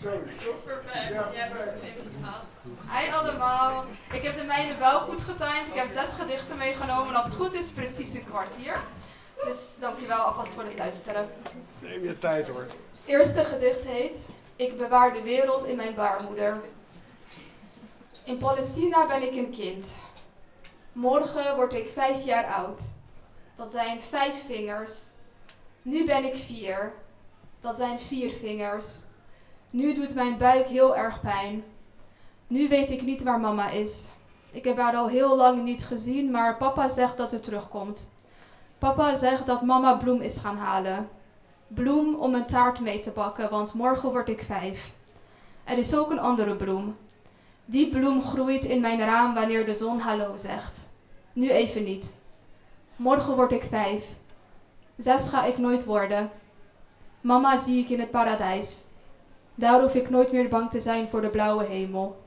Perfect, je hebt het goed ingeschat. Hi allemaal, ik heb de mijne wel goed getimed. Ik heb 6 gedichten meegenomen en als het goed is precies een kwartier. Dus dankjewel alvast voor het luisteren. Neem je tijd hoor. Het eerste gedicht heet Ik bewaar de wereld in mijn baarmoeder. In Palestina ben ik een kind. Morgen word ik 5 jaar oud. Dat zijn 5 vingers. Nu ben ik 4. Dat zijn 4 vingers. Nu doet mijn buik heel erg pijn. Nu weet ik niet waar mama is. Ik heb haar al heel lang niet gezien, maar papa zegt dat ze terugkomt. Papa zegt dat mama bloem is gaan halen. Bloem om een taart mee te bakken, want morgen word ik 5. Er is ook een andere bloem. Die bloem groeit in mijn raam wanneer de zon hallo zegt. Nu even niet. Morgen word ik 5. 6 ga ik nooit worden. Mama zie ik in het paradijs. Daar hoef ik nooit meer bang te zijn voor de blauwe hemel.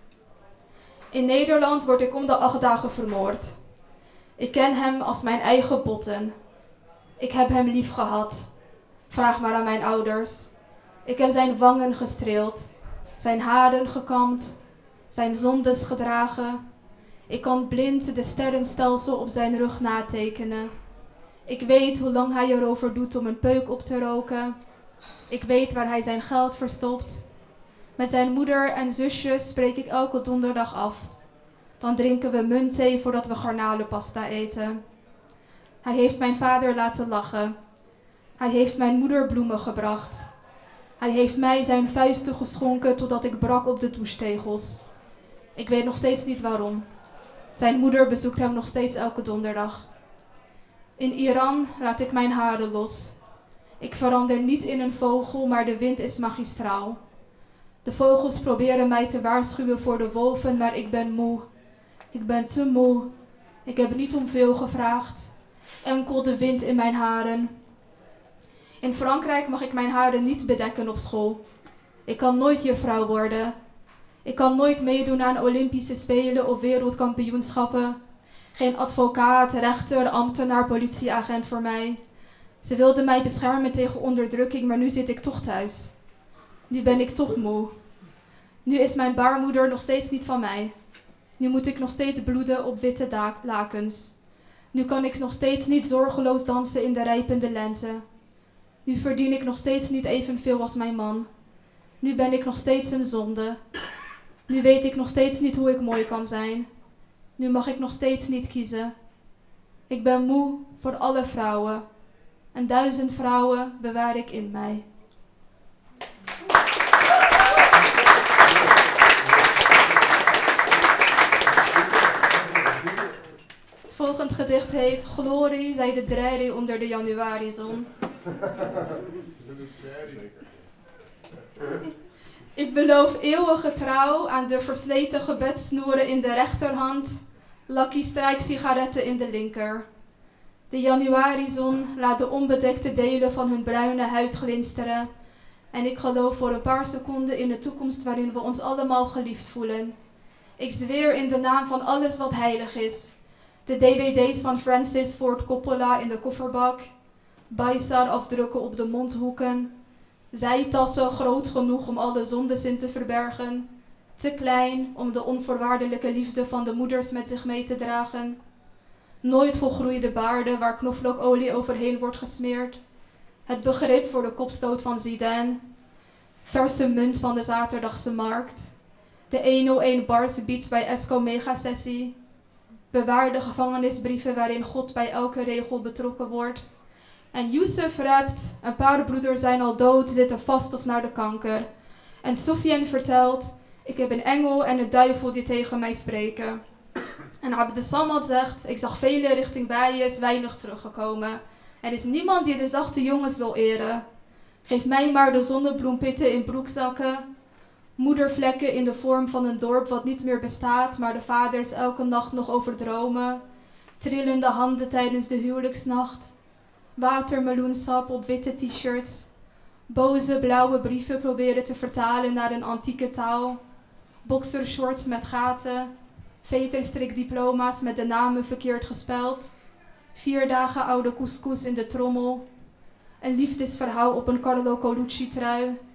In Nederland word ik om de 8 dagen vermoord. Ik ken hem als mijn eigen botten. Ik heb hem lief gehad. Vraag maar aan mijn ouders. Ik heb zijn wangen gestreeld, zijn haren gekamd, zijn zondes gedragen. Ik kan blind de sterrenstelsel op zijn rug natekenen. Ik weet hoe lang hij erover doet om een peuk op te roken. Ik weet waar hij zijn geld verstopt. Met zijn moeder en zusjes spreek ik elke donderdag af. Dan drinken we muntthee voordat we garnalenpasta eten. Hij heeft mijn vader laten lachen. Hij heeft mijn moeder bloemen gebracht. Hij heeft mij zijn vuisten geschonken totdat ik brak op de douchetegels. Ik weet nog steeds niet waarom. Zijn moeder bezoekt hem nog steeds elke donderdag. In Iran laat ik mijn haren los. Ik verander niet in een vogel, maar de wind is magistraal. De vogels proberen mij te waarschuwen voor de wolven, maar ik ben moe. Ik ben te moe. Ik heb niet om veel gevraagd. Enkel de wind in mijn haren. In Frankrijk mag ik mijn haren niet bedekken op school. Ik kan nooit juffrouw worden. Ik kan nooit meedoen aan Olympische Spelen of wereldkampioenschappen. Geen advocaat, rechter, ambtenaar, politieagent voor mij. Ze wilden mij beschermen tegen onderdrukking, maar nu zit ik toch thuis. Nu ben ik toch moe. Nu is mijn baarmoeder nog steeds niet van mij. Nu moet ik nog steeds bloeden op witte lakens. Nu kan ik nog steeds niet zorgeloos dansen in de rijpende lente. Nu verdien ik nog steeds niet evenveel als mijn man. Nu ben ik nog steeds een zonde. Nu weet ik nog steeds niet hoe ik mooi kan zijn. Nu mag ik nog steeds niet kiezen. Ik ben moe voor alle vrouwen. En 1000 vrouwen bewaar ik in mij. Het volgende gedicht heet Glorie, zij de draaie onder de januarizon. Ik beloof eeuwige trouw aan de versleten gebedssnoeren in de rechterhand, Lucky Strike sigaretten in de linker. De januarizon laat de onbedekte delen van hun bruine huid glinsteren en ik geloof voor een paar seconden in de toekomst waarin we ons allemaal geliefd voelen. Ik zweer in de naam van alles wat heilig is. De dvd's van Francis Ford Coppola in de kofferbak, Baisar-afdrukken op de mondhoeken, zijtassen groot genoeg om alle zondes in te verbergen, te klein om de onvoorwaardelijke liefde van de moeders met zich mee te dragen, nooit volgroeide baarden waar knoflookolie overheen wordt gesmeerd, het begrip voor de kopstoot van Zidane, verse munt van de zaterdagse markt, de 101 bars beats bij Esco Megasessie, bewaarde gevangenisbrieven waarin God bij elke regel betrokken wordt. En Youssef rapt, een paar broeders zijn al dood, zitten vast of naar de kanker. En Sofiane vertelt, ik heb een engel en een duivel die tegen mij spreken. En Abdesamad zegt, ik zag velen richting Bayes, weinig teruggekomen. Er is niemand die de zachte jongens wil eren. Geef mij maar de zonnebloempitten in broekzakken. Moedervlekken in de vorm van een dorp wat niet meer bestaat, maar de vaders elke nacht nog over dromen. Trillende handen tijdens de huwelijksnacht. Watermeloensap op witte t-shirts. Boze blauwe brieven proberen te vertalen naar een antieke taal. Boxershorts met gaten. Veterstrikdiploma's met de namen verkeerd gespeld. 4 dagen oude couscous in de trommel. Een liefdesverhaal op een Carlo Colucci trui.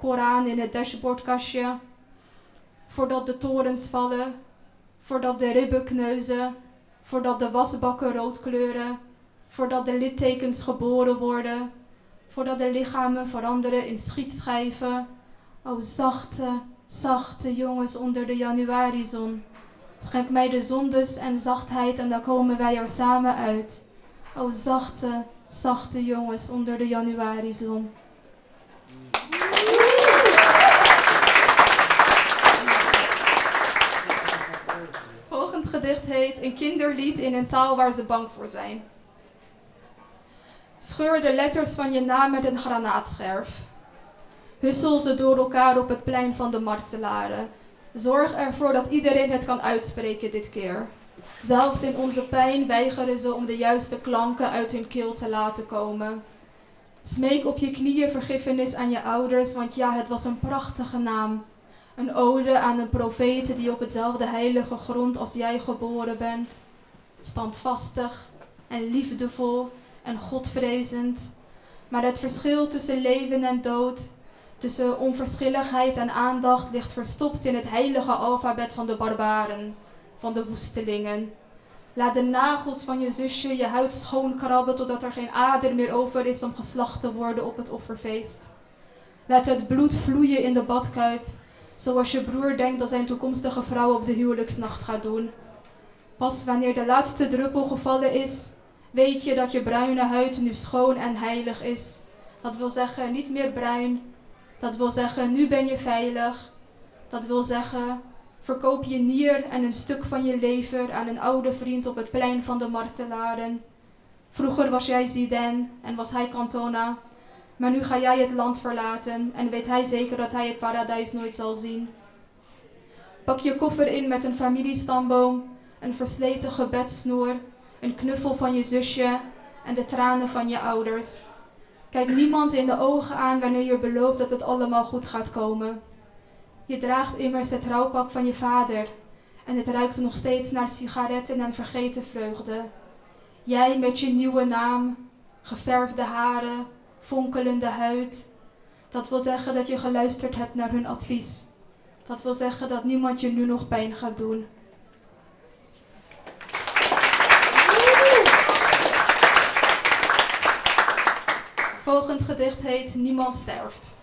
Koran in het dashboardkastje. Voordat de torens vallen, voordat de ribben kneuzen, voordat de wasbakken rood kleuren, voordat de littekens geboren worden, voordat de lichamen veranderen in schietschijven. O zachte, zachte jongens onder de januarizon. Schenk mij de zondes en zachtheid en dan komen wij er samen uit. O zachte, zachte jongens onder de januarizon. Het volgende gedicht heet Een kinderlied in een taal waar ze bang voor zijn. Scheur de letters van je naam met een granaatscherf. Hussel ze door elkaar op het plein van de martelaren. Zorg ervoor dat iedereen het kan uitspreken dit keer. Zelfs in onze pijn weigeren ze om de juiste klanken uit hun keel te laten komen. Smeek op je knieën vergiffenis aan je ouders, want ja, het was een prachtige naam. Een ode aan een profeet die op hetzelfde heilige grond als jij geboren bent. Standvastig en liefdevol en godvrezend. Maar het verschil tussen leven en dood, tussen onverschilligheid en aandacht ligt verstopt in het heilige alfabet van de barbaren, van de woestelingen. Laat de nagels van je zusje je huid schoonkrabben totdat er geen ader meer over is om geslacht te worden op het offerfeest. Laat het bloed vloeien in de badkuip, zoals je broer denkt dat zijn toekomstige vrouw op de huwelijksnacht gaat doen. Pas wanneer de laatste druppel gevallen is, weet je dat je bruine huid nu schoon en heilig is. Dat wil zeggen, niet meer bruin. Dat wil zeggen, nu ben je veilig. Dat wil zeggen, verkoop je nier en een stuk van je lever aan een oude vriend op het plein van de martelaren. Vroeger was jij Zidane en was hij Cantona. Maar nu ga jij het land verlaten en weet hij zeker dat hij het paradijs nooit zal zien. Pak je koffer in met een familiestamboom, een versleten gebedssnoer, een knuffel van je zusje en de tranen van je ouders. Kijk niemand in de ogen aan wanneer je belooft dat het allemaal goed gaat komen. Je draagt immers het trouwpak van je vader en het ruikt nog steeds naar sigaretten en vergeten vreugde. Jij met je nieuwe naam, geverfde haren, fonkelende huid. Dat wil zeggen dat je geluisterd hebt naar hun advies. Dat wil zeggen dat niemand je nu nog pijn gaat doen. Het volgende gedicht heet Niemand sterft.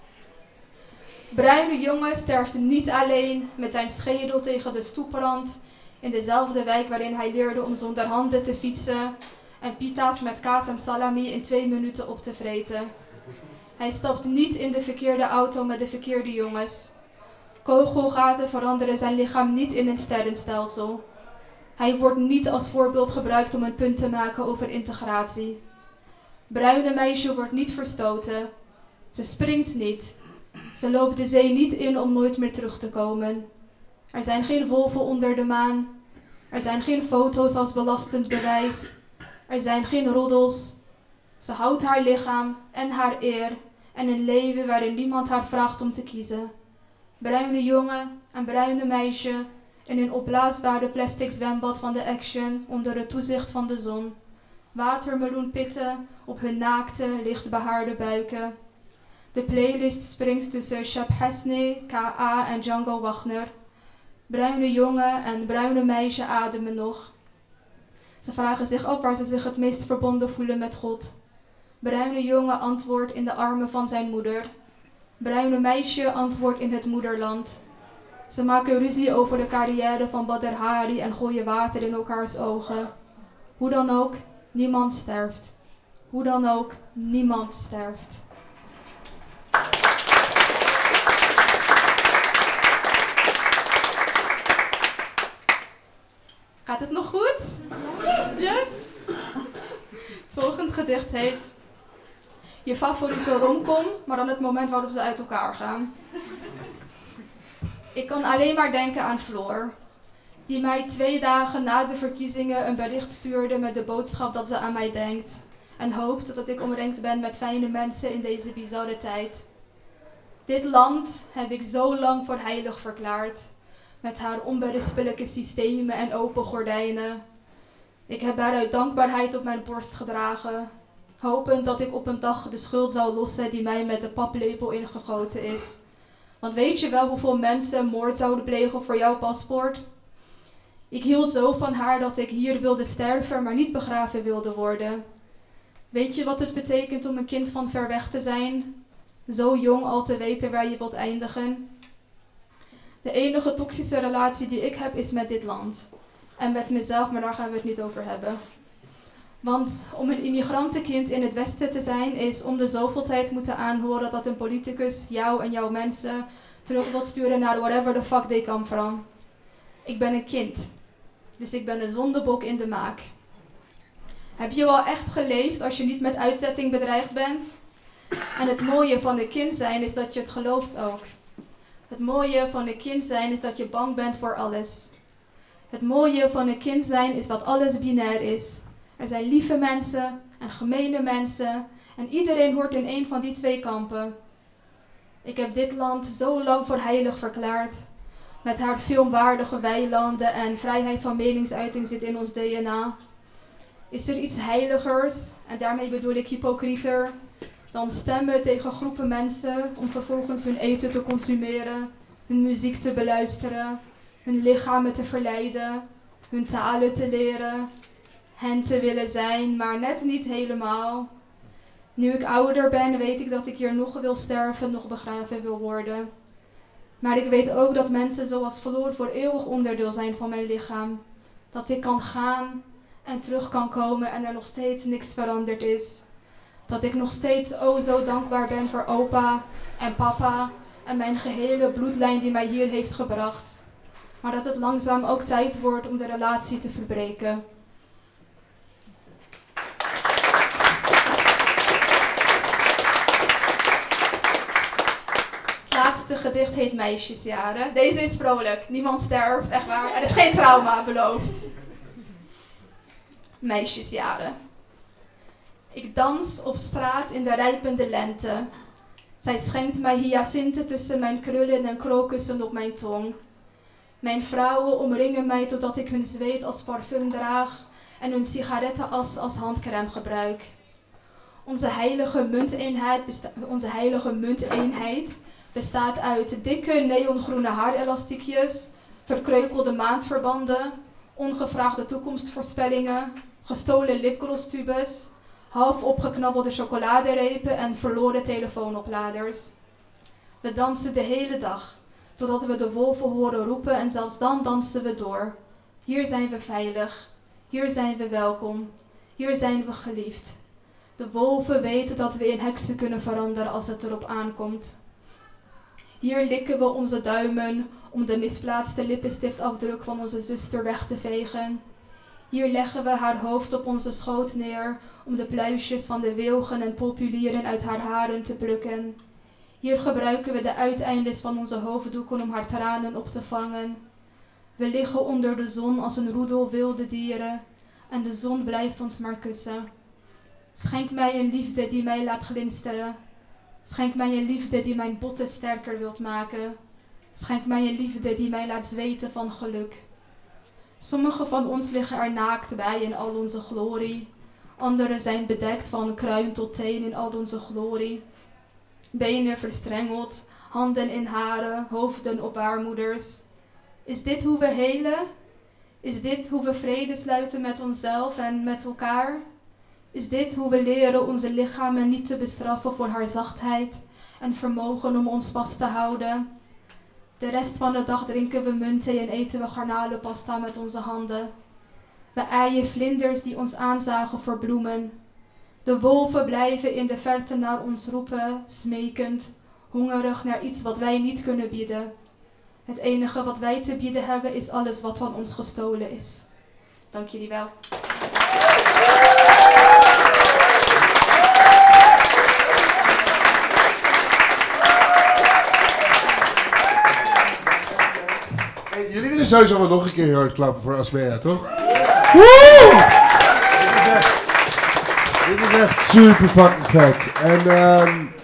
Bruine jongen sterft niet alleen met zijn schedel tegen de stoeprand in dezelfde wijk waarin hij leerde om zonder handen te fietsen en pita's met kaas en salami in 2 minuten op te vreten. Hij stapt niet in de verkeerde auto met de verkeerde jongens. Kogelgaten veranderen zijn lichaam niet in een sterrenstelsel. Hij wordt niet als voorbeeld gebruikt om een punt te maken over integratie. Bruine meisje wordt niet verstoten. Ze springt niet. Ze loopt de zee niet in om nooit meer terug te komen. Er zijn geen wolven onder de maan. Er zijn geen foto's als belastend bewijs. Er zijn geen roddels. Ze houdt haar lichaam en haar eer en een leven waarin niemand haar vraagt om te kiezen. Bruine jongen en bruine meisje in een opblaasbare plastic zwembad van de Action onder het toezicht van de zon. Watermeloenpitten op hun naakte, lichtbehaarde buiken. De playlist springt tussen Shab Hasni, K.A. en Django Wagner. Bruine jongen en bruine meisje ademen nog. Ze vragen zich af waar ze zich het meest verbonden voelen met God. Bruine jongen antwoordt in de armen van zijn moeder. Bruine meisje antwoordt in het moederland. Ze maken ruzie over de carrière van Badr Hari en gooien water in elkaars ogen. Hoe dan ook, niemand sterft. Hoe dan ook, niemand sterft. Gaat het nog goed? Yes! Het volgende gedicht heet Je favoriete romcom, maar dan het moment waarop ze uit elkaar gaan. Ik kan alleen maar denken aan Floor, die mij 2 dagen na de verkiezingen een bericht stuurde met de boodschap dat ze aan mij denkt en hoopt dat ik omringd ben met fijne mensen in deze bizarre tijd. Dit land heb ik zo lang voor heilig verklaard, met haar onberispelijke systemen en open gordijnen. Ik heb haar uit dankbaarheid op mijn borst gedragen. hopend dat ik op een dag de schuld zou lossen die mij met de paplepel ingegoten is. Want weet je wel hoeveel mensen moord zouden plegen voor jouw paspoort? Ik hield zo van haar dat ik hier wilde sterven, maar niet begraven wilde worden. Weet je wat het betekent om een kind van ver weg te zijn? Zo jong al te weten waar je wilt eindigen. De enige toxische relatie die ik heb is met dit land. En met mezelf, maar daar gaan we het niet over hebben. Want om een immigrantenkind in het Westen te zijn, is om de zoveel tijd moeten aanhoren dat een politicus jou en jouw mensen terug wilt sturen naar whatever the fuck they come from. Ik ben een kind, dus ik ben een zondebok in de maak. Heb je wel echt geleefd als je niet met uitzetting bedreigd bent? En het mooie van een kind zijn is dat je het gelooft ook. Het mooie van een kind zijn is dat je bang bent voor alles. Het mooie van een kind zijn is dat alles binair is. Er zijn lieve mensen en gemene mensen en iedereen hoort in een van die twee kampen. Ik heb dit land zo lang voor heilig verklaard. Met haar filmwaardige weilanden en vrijheid van meningsuiting zit in ons DNA. Is er iets heiligers, en daarmee bedoel ik hypocrieter, dan stemmen tegen groepen mensen om vervolgens hun eten te consumeren, hun muziek te beluisteren, hun lichamen te verleiden, hun talen te leren, hen te willen zijn, maar net niet helemaal. Nu ik ouder ben, weet ik dat ik hier nog wil sterven, nog begraven wil worden. Maar ik weet ook dat mensen zoals Floor voor eeuwig onderdeel zijn van mijn lichaam. Dat ik kan gaan en terug kan komen en er nog steeds niks veranderd is. Dat ik nog steeds zo dankbaar ben voor opa en papa en mijn gehele bloedlijn die mij hier heeft gebracht. Maar dat het langzaam ook tijd wordt om de relatie te verbreken. Het laatste gedicht heet Meisjesjaren. Deze is vrolijk, niemand sterft, echt waar. Er is geen trauma beloofd. Meisjesjaren. Ik dans op straat in de rijpende lente. Zij schenkt mij hyacinten tussen mijn krullen en krokussen op mijn tong. Mijn vrouwen omringen mij totdat ik hun zweet als parfum draag en hun sigarettenas als handcrème gebruik. Onze heilige munteenheid bestaat uit dikke neongroene haarelastiekjes, verkreukelde maandverbanden, ongevraagde toekomstvoorspellingen, gestolen lipglosstubes, half opgeknabbelde chocoladerepen en verloren telefoonopladers. We dansen de hele dag, totdat we de wolven horen roepen en zelfs dan dansen we door. Hier zijn we veilig, hier zijn we welkom, hier zijn we geliefd. De wolven weten dat we in heksen kunnen veranderen als het erop aankomt. Hier likken we onze duimen om de misplaatste lippenstiftafdruk van onze zuster weg te vegen. Hier leggen we haar hoofd op onze schoot neer om de pluisjes van de wilgen en populieren uit haar haren te plukken. Hier gebruiken we de uiteindes van onze hoofddoeken om haar tranen op te vangen. We liggen onder de zon als een roedel wilde dieren en de zon blijft ons maar kussen. Schenk mij een liefde die mij laat glinsteren. Schenk mij een liefde die mijn botten sterker wilt maken. Schenk mij een liefde die mij laat zweten van geluk. Sommigen van ons liggen er naakt bij in al onze glorie. Anderen zijn bedekt van kruin tot teen in al onze glorie. Benen verstrengeld, handen in haren, hoofden op baarmoeders. Is dit hoe we helen? Is dit hoe we vrede sluiten met onszelf en met elkaar? Is dit hoe we leren onze lichamen niet te bestraffen voor haar zachtheid en vermogen om ons vast te houden? De rest van de dag drinken we muntthee en eten we garnalenpasta met onze handen. We aaien vlinders die ons aanzagen voor bloemen. De wolven blijven in de verte naar ons roepen, smekend, hongerig naar iets wat wij niet kunnen bieden. Het enige wat wij te bieden hebben is alles wat van ons gestolen is. Dank jullie wel. Jullie willen sowieso wel nog een keer heel hard klappen voor Asmea, toch? Woe! Dit is echt super fucking vet. En